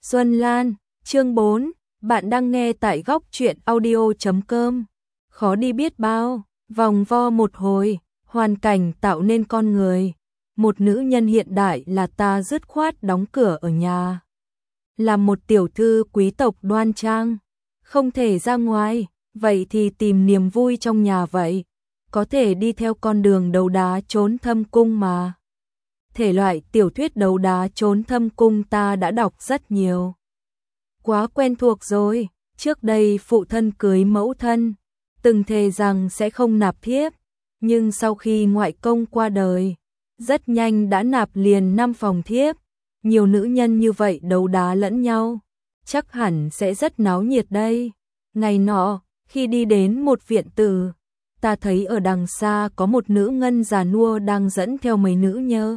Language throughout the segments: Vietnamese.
Xuân Lan, chương 4, bạn đang nghe tại góc truyện audio.com. Khó đi biết bao, vòng vo một hồi, hoàn cảnh tạo nên con người. Một nữ nhân hiện đại là ta dứt khoát đóng cửa ở nhà. Làm một tiểu thư quý tộc đoan trang, không thể ra ngoài, vậy thì tìm niềm vui trong nhà vậy. Có thể đi theo con đường đấu đá trốn thâm cung mà. Thể loại tiểu thuyết đấu đá trốn thâm cung ta đã đọc rất nhiều. Quá quen thuộc rồi, trước đây phụ thân cưới mẫu thân, từng thề rằng sẽ không nạp thiếp, nhưng sau khi ngoại công qua đời, rất nhanh đã nạp liền 5 phòng thiếp. Nhiều nữ nhân như vậy đấu đá lẫn nhau, chắc hẳn sẽ rất náo nhiệt đây. Ngày nọ, khi đi đến một viện tử, ta thấy ở đằng xa có một nữ ngân già nua đang dẫn theo mấy nữ nhơ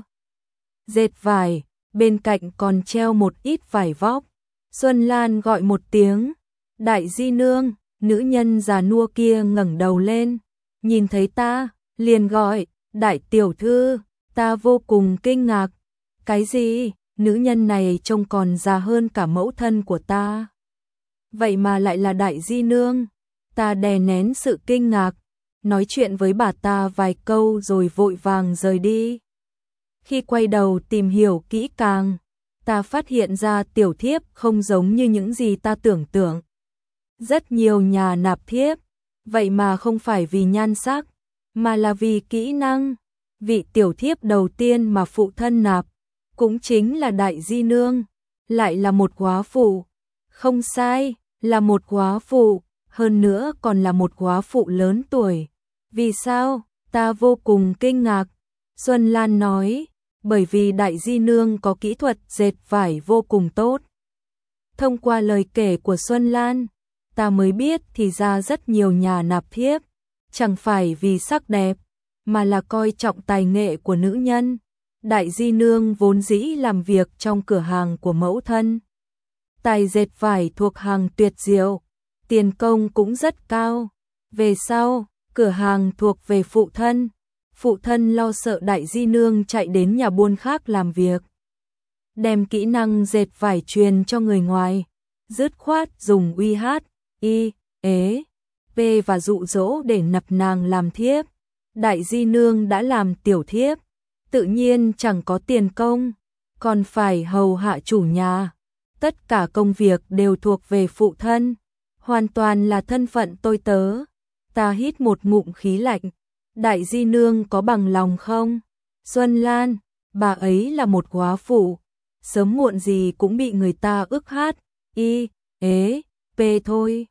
dệt vải, bên cạnh còn treo một ít vải vóc. Xuân Lan gọi một tiếng, đại di nương, nữ nhân già nua kia ngẩng đầu lên, nhìn thấy ta, liền gọi, đại tiểu thư, ta vô cùng kinh ngạc. Cái gì, nữ nhân này trông còn già hơn cả mẫu thân của ta. Vậy mà lại là đại di nương, ta đè nén sự kinh ngạc, nói chuyện với bà ta vài câu rồi vội vàng rời đi. Khi quay đầu tìm hiểu kỹ càng, ta phát hiện ra tiểu thiếp không giống như những gì ta tưởng tượng. Rất nhiều nhà nạp thiếp, vậy mà không phải vì nhan sắc, mà là vì kỹ năng. Vị tiểu thiếp đầu tiên mà phụ thân nạp, cũng chính là đại di nương, lại là một góa phụ. Không sai, là một góa phụ, hơn nữa còn là một góa phụ lớn tuổi. Vì sao? Ta vô cùng kinh ngạc. Xuân Lan nói, bởi vì đại di nương có kỹ thuật dệt vải vô cùng tốt. Thông qua lời kể của Xuân Lan, ta mới biết thì ra rất nhiều nhà nạp thiếp, chẳng phải vì sắc đẹp, mà là coi trọng tài nghệ của nữ nhân. Đại di nương vốn dĩ làm việc trong cửa hàng của mẫu thân. Tài dệt vải thuộc hàng tuyệt diệu, tiền công cũng rất cao. Về sau, cửa hàng thuộc về phụ thân. Phụ thân lo sợ đại di nương chạy đến nhà buôn khác làm việc, đem kỹ năng dệt vải truyền cho người ngoài, dứt khoát dùng uy hát, y, ế, p và dụ dỗ để nạp nàng làm thiếp. Đại di nương đã làm tiểu thiếp, tự nhiên chẳng có tiền công, còn phải hầu hạ chủ nhà. Tất cả công việc đều thuộc về phụ thân, hoàn toàn là thân phận tôi tớ. Ta hít một ngụm khí lạnh. Đại di nương có bằng lòng không? Xuân Lan, bà ấy là một góa phụ, sớm muộn gì cũng bị người ta ức hát, y, ế, p thôi.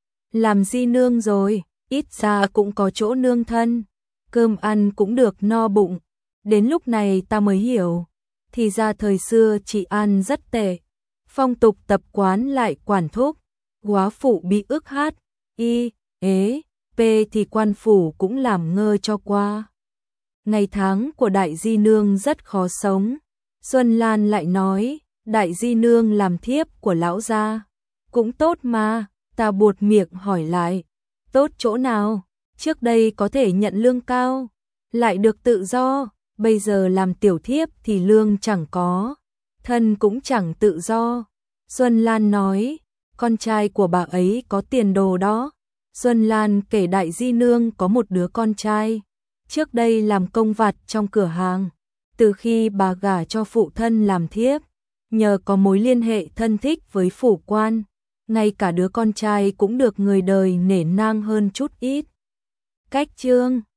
Làm di nương rồi, ít ra cũng có chỗ nương thân, cơm ăn cũng được no bụng. Đến lúc này ta mới hiểu, thì ra thời xưa chị ăn rất tệ, phong tục tập quán lại quản thúc, góa phụ bị ức hát, y, ế, p thì quan phủ cũng làm ngơ cho qua. Ngày tháng của đại di nương rất khó sống. Xuân Lan lại nói, đại di nương làm thiếp của lão gia cũng tốt mà. Ta buột miệng hỏi lại, tốt chỗ nào? Trước đây có thể nhận lương cao, lại được tự do, bây giờ làm tiểu thiếp thì lương chẳng có, thân cũng chẳng tự do. Xuân Lan nói, con trai của bà ấy có tiền đồ đó. Xuân Lan kể đại di nương có một đứa con trai, trước đây làm công vặt trong cửa hàng. Từ khi bà gả cho phụ thân làm thiếp, nhờ có mối liên hệ thân thích với phủ quan, ngay cả đứa con trai cũng được người đời nể nang hơn chút ít. Cách chương